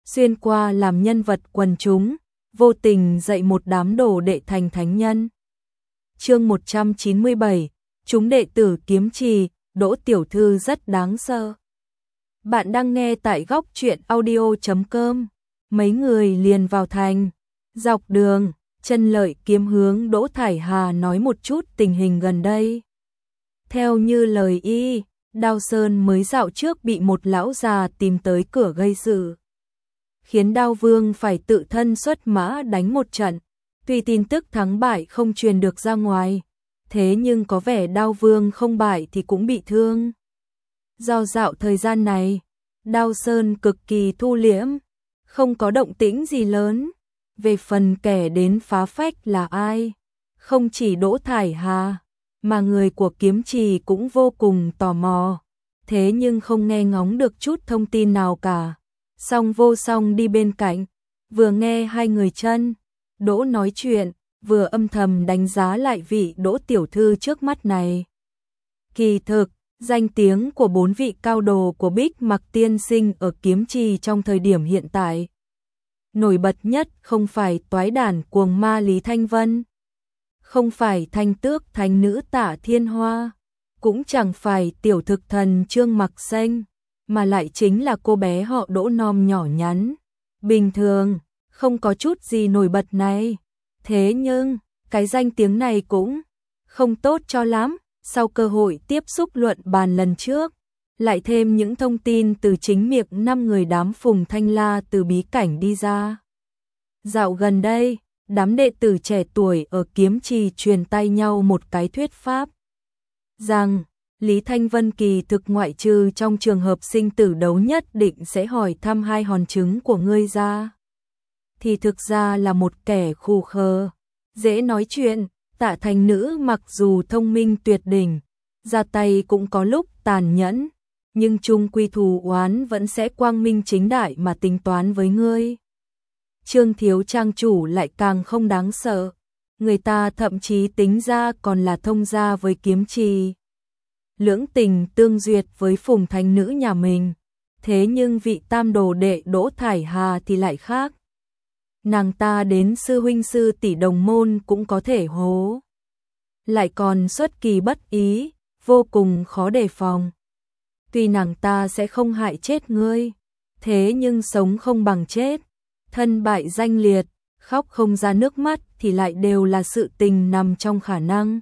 xuyên qua làm nhân vật quần chúng, vô tình dạy một đám đồ đệ thành thánh nhân. Chương 197, chúng đệ tử kiếm trì, Đỗ tiểu thư rất đáng sợ. Bạn đang nghe tại góc truyện audio.com. Mấy người liền vào thành. Dọc đường, Trần Lợi Kiếm hướng Đỗ Thải Hà nói một chút tình hình gần đây. Theo như lời y, Đao Sơn mới dạo trước bị một lão già tìm tới cửa gây sự, khiến Đao Vương phải tự thân xuất mã đánh một trận. Tuy tin tức thắng bại không truyền được ra ngoài, thế nhưng có vẻ Đao Vương không bại thì cũng bị thương. Do dạo thời gian này, Đao Sơn cực kỳ thu liễm, không có động tĩnh gì lớn. Về phần kẻ đến phá phách là ai, không chỉ Đỗ Thải Hà, mà người của kiếm trì cũng vô cùng tò mò, thế nhưng không nghe ngóng được chút thông tin nào cả. Song Vô Song đi bên cạnh, vừa nghe hai người Trân, Đỗ nói chuyện, vừa âm thầm đánh giá lại vị Đỗ tiểu thư trước mắt này. Kỳ thực, danh tiếng của bốn vị cao đồ của Bích Mặc tiên sinh ở kiếm trì trong thời điểm hiện tại, nổi bật nhất không phải toái đản cuồng ma Lý Thanh Vân, không phải thanh tước thánh nữ Tạ Thiên Hoa, cũng chẳng phải tiểu thực thần Trương Mặc Xanh, mà lại chính là cô bé họ Đỗ non nhỏ nhắn, bình thường, không có chút gì nổi bật này. Thế nhưng, cái danh tiếng này cũng không tốt cho lắm. Sau cơ hội tiếp xúc luận bàn lần trước, lại thêm những thông tin từ chính miệng 5 người đám Phùng Thanh La từ bí cảnh đi ra. Dạo gần đây, đám đệ tử trẻ tuổi ở kiếm trì truyền tay nhau một cái thuyết pháp, rằng Lý Thanh Vân kỳ thực ngoại trừ trong trường hợp sinh tử đấu nhất định sẽ hỏi thăm hai hòn trứng của ngươi ra, thì thực ra là một kẻ khù khờ, dễ nói chuyện. Tạ thành nữ mặc dù thông minh tuyệt đỉnh, ra tay cũng có lúc tàn nhẫn, nhưng chung quy thù oán vẫn sẽ quang minh chính đại mà tính toán với ngươi. Trương thiếu trang chủ lại càng không đáng sợ, người ta thậm chí tính ra còn là thông gia với kiếm trì, lưỡng tình tương duyệt với Phùng thành nữ nhà mình. Thế nhưng vị tam đồ đệ Đỗ Thải Hà thì lại khác. Nàng ta đến sư huynh sư tỷ đồng môn cũng có thể hố, lại còn xuất kỳ bất ý, vô cùng khó đề phòng. Tuy nàng ta sẽ không hại chết ngươi, thế nhưng sống không bằng chết, thân bại danh liệt, khóc không ra nước mắt thì lại đều là sự tình nằm trong khả năng.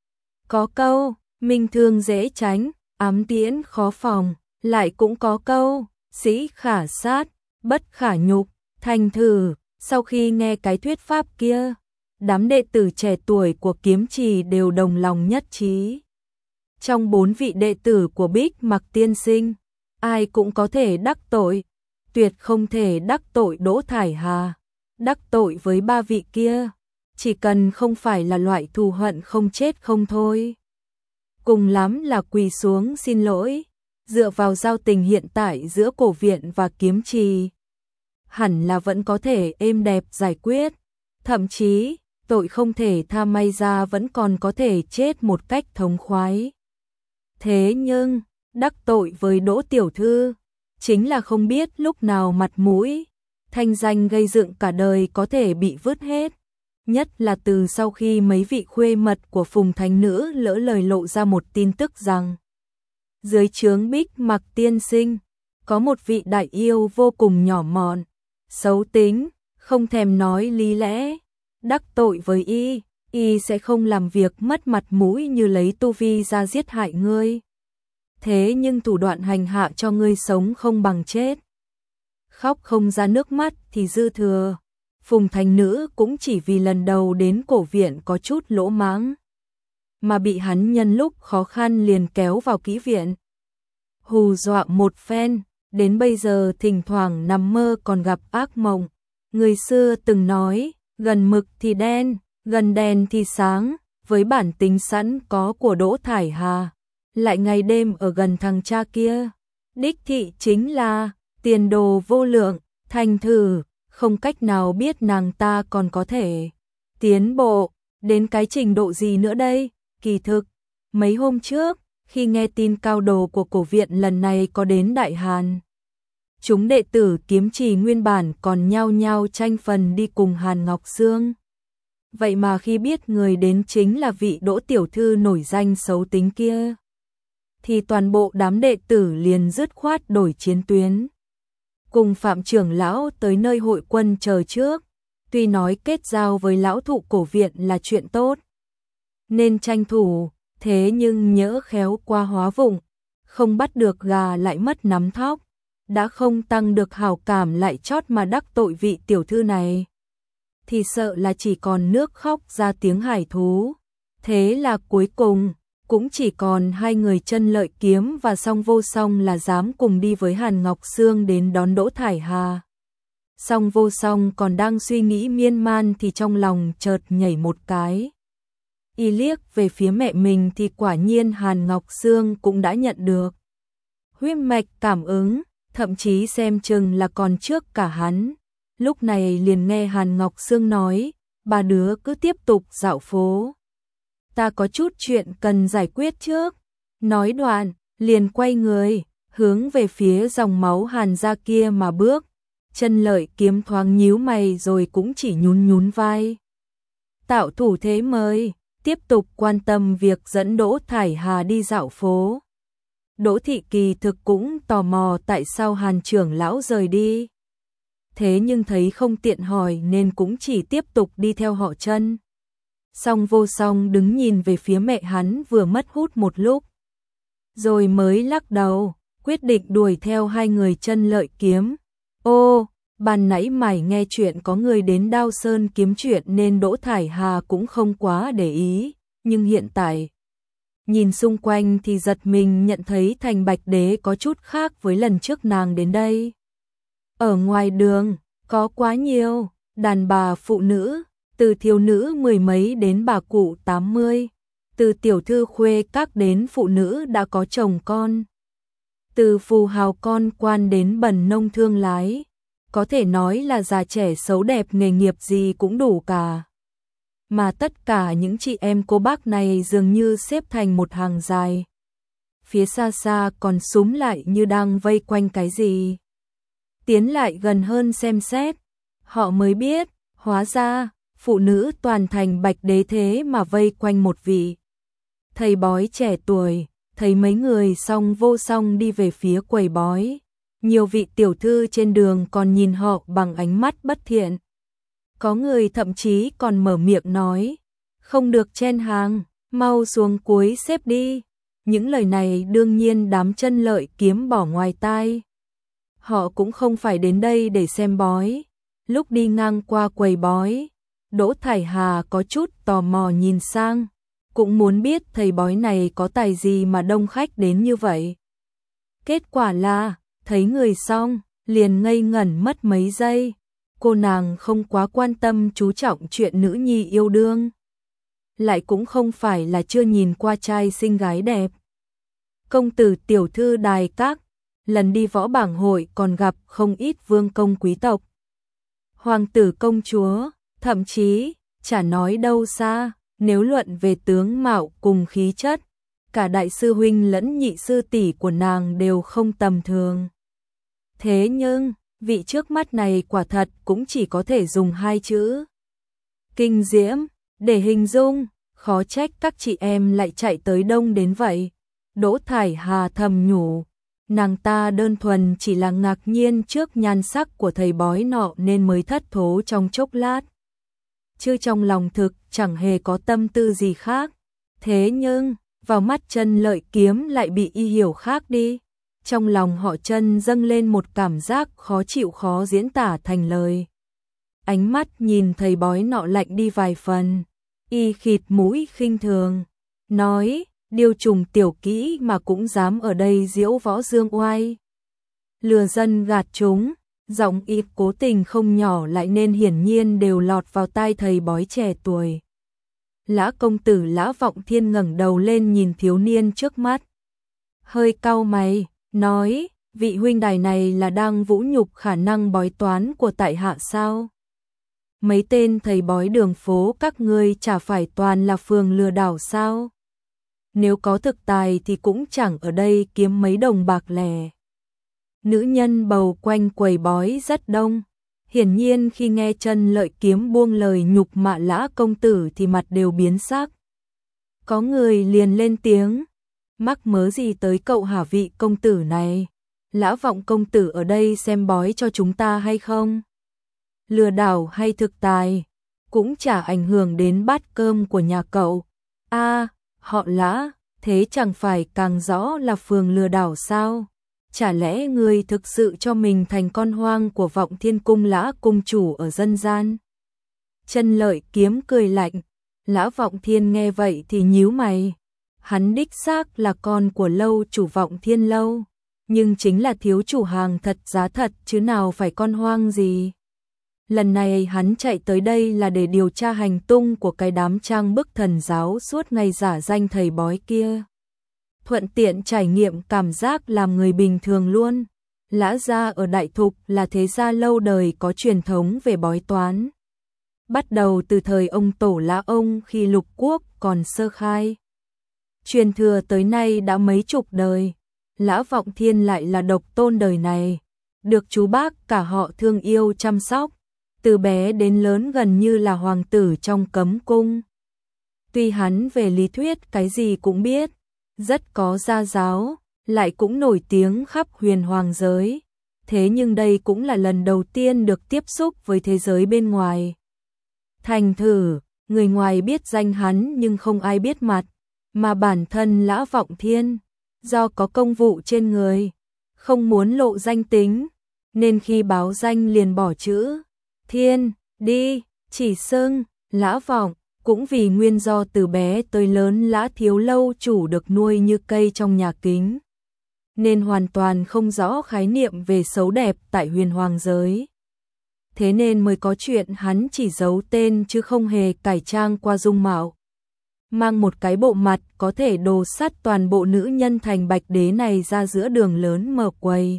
Có câu, minh thương dễ tránh, ám tiễn khó phòng, lại cũng có câu, sĩ khả sát, bất khả nhục. Thành thử, sau khi nghe cái thuyết pháp kia, đám đệ tử trẻ tuổi của kiếm trì đều đồng lòng nhất trí. Trong 4 vị đệ tử của Bích Mặc tiên sinh, ai cũng có thể đắc tội, tuyệt không thể đắc tội Đỗ Thải Hà. Đắc tội với 3 vị kia, chỉ cần không phải là loại thù hận không chết không thôi, cùng lắm là quỳ xuống xin lỗi. Dựa vào giao tình hiện tại giữa cổ viện và kiếm trì, hẳn là vẫn có thể êm đẹp giải quyết. Thậm chí, tội không thể tha may ra vẫn còn có thể chết một cách thống khoái. Thế nhưng, đắc tội với Đỗ tiểu thư, chính là không biết lúc nào mặt mũi, thanh danh gây dựng cả đời có thể bị vứt hết. Nhất là từ sau khi mấy vị khuê mật của Phùng Thánh Nữ lỡ lời lộ ra một tin tức rằng, dưới trướng Bích Mặc tiên sinh, có một vị đại yêu vô cùng nhỏ mọn, xấu tính, không thèm nói lý lẽ. Đắc tội với y sẽ không làm việc mất mặt mũi như lấy tu vi ra giết hại ngươi. Thế nhưng thủ đoạn hành hạ cho ngươi sống không bằng chết, khóc không ra nước mắt thì dư thừa. Phùng Thành Nữ cũng chỉ vì lần đầu đến cổ viện có chút lỗ mãng, mà bị hắn nhân lúc khó khăn liền kéo vào kỹ viện, hù dọa một phen, đến bây giờ thỉnh thoảng nằm mơ còn gặp ác mộng. Người xưa từng nói, gần mực thì đen, gần đèn thì sáng, với bản tính sẵn có của Đỗ Thải Hà, lại ngày đêm ở gần thằng cha kia, đích thị chính là tiền đồ vô lượng. Thành thử, không cách nào biết nàng ta còn có thể tiến bộ đến cái trình độ gì nữa đây. Kỳ thực, mấy hôm trước, khi nghe tin cao đồ của cổ viện lần này có đến Đại Hàn, chúng đệ tử kiếm trì nguyên bản còn nhao nhao tranh phần đi cùng Hàn Ngọc Sương. Vậy mà khi biết người đến chính là vị Đỗ tiểu thư nổi danh xấu tính kia, thì toàn bộ đám đệ tử liền dứt khoát đổi chiến tuyến. Cùng Phạm trưởng lão tới nơi hội quân chờ trước, tuy nói kết giao với lão thụ cổ viện là chuyện tốt, nên tranh thủ, thế nhưng nhỡ khéo qua hóa vụng, không bắt được gà lại mất nắm thóc, đã không tăng được hảo cảm lại chót mà đắc tội vị tiểu thư này, thì sợ là chỉ còn nước khóc ra tiếng hải thú. Thế là cuối cùng, cũng chỉ còn hai người Chân Lợi Kiếm và Song Vô Song là dám cùng đi với Hàn Ngọc Sương đến đón Đỗ Thải Hà. Song Vô Song còn đang suy nghĩ miên man thì trong lòng chợt nhảy một cái. Y liếc về phía mẹ mình thì quả nhiên Hàn Ngọc Sương cũng đã nhận được huyết mạch cảm ứng, thậm chí xem chừng là còn trước cả hắn. Lúc này liền nghe Hàn Ngọc Sương nói, ba đứa cứ tiếp tục dạo phố. Ta có chút chuyện cần giải quyết trước. Nói đoạn, liền quay người, hướng về phía dòng máu Hàn gia kia mà bước. Chân Lợi Kiếm thoáng nhíu mày rồi cũng chỉ nhún nhún vai. Tạo thủ thế mời, tiếp tục quan tâm việc dẫn Đỗ Thải Hà đi dạo phố. Đỗ Thị Kỳ thực cũng tò mò tại sao Hàn trưởng lão rời đi. Thế nhưng thấy không tiện hỏi nên cũng chỉ tiếp tục đi theo họ Chân. Song Vô Song đứng nhìn về phía mẹ hắn vừa mất hút một lúc, rồi mới lắc đầu, quyết định đuổi theo hai người Chân Lợi Kiếm. Ô, ban nãy mày nghe chuyện có người đến Đao Sơn kiếm chuyện nên Đỗ Thải Hà cũng không quá để ý, nhưng hiện tại nhìn xung quanh thì giật mình nhận thấy Thành Bạch Đế có chút khác với lần trước nàng đến đây. Ở ngoài đường, có quá nhiều đàn bà phụ nữ, từ thiếu nữ mười mấy đến bà cụ 80, từ tiểu thư khuê các đến phụ nữ đã có chồng con, từ phù hào con quan đến bần nông thương lái, có thể nói là già trẻ xấu đẹp nghề nghiệp gì cũng đủ cả. Mà tất cả những chị em cô bác này dường như xếp thành một hàng dài. Phía xa xa còn súm lại như đang vây quanh cái gì. Tiến lại gần hơn xem xét, họ mới biết, hóa ra, phụ nữ toàn Thành Bạch Đế thế mà vây quanh một vị thầy bói trẻ tuổi. Thấy mấy người Song Vô Song đi về phía quầy bói, nhiều vị tiểu thư trên đường còn nhìn họ bằng ánh mắt bất thiện. Có người thậm chí còn mở miệng nói, không được chen hàng, mau xuống cuối xếp đi. Những lời này đương nhiên đám Chân Lợi Kiếm bỏ ngoài tai. Họ cũng không phải đến đây để xem bói. Lúc đi ngang qua quầy bói, Đỗ Thải Hà có chút tò mò nhìn sang, cũng muốn biết thầy bói này có tài gì mà đông khách đến như vậy. Kết quả là, thấy người xong, liền ngây ngẩn mất mấy giây. Cô nàng không quá quan tâm chú trọng chuyện nữ nhi yêu đương. Lại cũng không phải là chưa nhìn qua trai xinh gái đẹp. Công tử tiểu thư đài các, lần đi võ bảng hội còn gặp không ít vương công quý tộc. Hoàng tử công chúa, thậm chí, chả nói đâu xa, nếu luận về tướng mạo cùng khí chất, cả đại sư huynh lẫn nhị sư tỷ của nàng đều không tầm thường. Thế nhưng, vị trước mắt này quả thật cũng chỉ có thể dùng hai chữ kinh diễm để hình dung, khó trách các chị em lại chạy tới đông đến vậy. Đỗ Thải Hà thầm nhủ, nàng ta đơn thuần chỉ là ngạc nhiên trước nhan sắc của thầy bói nọ nên mới thất thố trong chốc lát. Chứ trong lòng thực chẳng hề có tâm tư gì khác. Thế nhưng, vào mắt Chân Lợi Kiếm lại bị y hiểu khác đi. Trong lòng họ Chân dâng lên một cảm giác khó chịu khó diễn tả thành lời. Ánh mắt nhìn thầy bói nọ lạnh đi vài phần. Y khịt mũi khinh thường, nói, điều trùng tiểu kỹ mà cũng dám ở đây diễu võ dương oai. Lừa dân gạt chúng, giọng y cố tình không nhỏ lại nên hiển nhiên đều lọt vào tai thầy bói trẻ tuổi. Lã công tử Lã Vọng Thiên ngẩng đầu lên nhìn thiếu niên trước mắt. Hơi cau mày, nói, vị huynh đài này là đang vũ nhục khả năng bói toán của tại hạ sao? Mấy tên thầy bói đường phố các ngươi chả phải toàn là phường lừa đảo sao? Nếu có thực tài thì cũng chẳng ở đây kiếm mấy đồng bạc lẻ. nữ nhân bầu quanh quầy bói rất đông. Hiển nhiên khi nghe Chân Lợi Kiếm buông lời nhục mạ Lã công tử thì mặt đều biến sắc. Có người liền lên tiếng, mắc mớ gì tới cậu hả vị công tử này? Lã Vọng công tử ở đây xem bói cho chúng ta hay không? Lừa đảo hay thực tài, cũng chả ảnh hưởng đến bát cơm của nhà cậu. A, họ Lã, thế chẳng phải càng rõ là phường lừa đảo sao? Chả lẽ người thực sự cho mình thành con hoang của Vọng Thiên Cung Lã cung chủ ở dân gian? Chân Lợi Kiếm cười lạnh, Lã Vọng Thiên nghe vậy thì nhíu mày. Hắn đích xác là con của lâu chủ Vọng Thiên lâu, nhưng chính là thiếu chủ hàng thật giá thật chứ nào phải con hoang gì. Lần này hắn chạy tới đây là để điều tra hành tung của cái đám trang bức thần giáo suốt ngày giả danh thầy bói kia. Thuận tiện trải nghiệm cảm giác làm người bình thường luôn. Lã gia ở Đại Thục là thế gia lâu đời có truyền thống về bói toán. Bắt đầu từ thời ông tổ Lã ông khi lục quốc còn sơ khai. Truyền thừa tới nay đã mấy chục đời. Lã Vọng Thiên lại là độc tôn đời này, được chú bác cả họ thương yêu chăm sóc, từ bé đến lớn gần như là hoàng tử trong cấm cung. Tuy hắn về lý thuyết cái gì cũng biết, rất có gia giáo, lại cũng nổi tiếng khắp huyền hoàng giới, thế nhưng đây cũng là lần đầu tiên được tiếp xúc với thế giới bên ngoài. Thành thử, người ngoài biết danh hắn nhưng không ai biết mặt, mà bản thân Lã Vọng Thiên do có công vụ trên người, không muốn lộ danh tính, nên khi báo danh liền bỏ chữ Thiên đi, chỉ xưng Lã Vọng. Cũng vì nguyên do từ bé tới lớn Lã thiếu lâu chủ được nuôi như cây trong nhà kính, nên hoàn toàn không rõ khái niệm về xấu đẹp tại huyền hoàng giới. Thế nên mới có chuyện hắn chỉ giấu tên chứ không hề cải trang qua dung mạo. Mang một cái bộ mặt có thể đồ sắt toàn bộ nữ nhân thành Bạch Đế này ra giữa đường lớn mở quầy.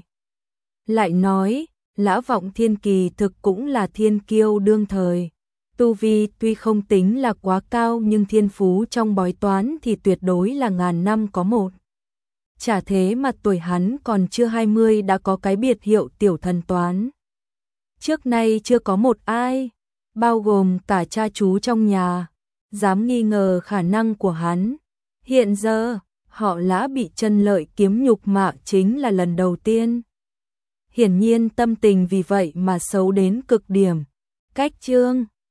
Lại nói, Lã Vọng Thiên kỳ thực cũng là thiên kiêu đương thời. Tu vi tuy không tính là quá cao nhưng thiên phú trong bói toán thì tuyệt đối là ngàn năm có một. Chả thế mà tuổi hắn còn chưa 20 đã có cái biệt hiệu tiểu thần toán. Trước nay chưa có một ai, bao gồm cả cha chú trong nhà, dám nghi ngờ khả năng của hắn. Hiện giờ, họ Lã bị Chân Lợi Kiếm nhục mạ chính là lần đầu tiên. Hiển nhiên tâm tình vì vậy mà xấu đến cực điểm. Cách chương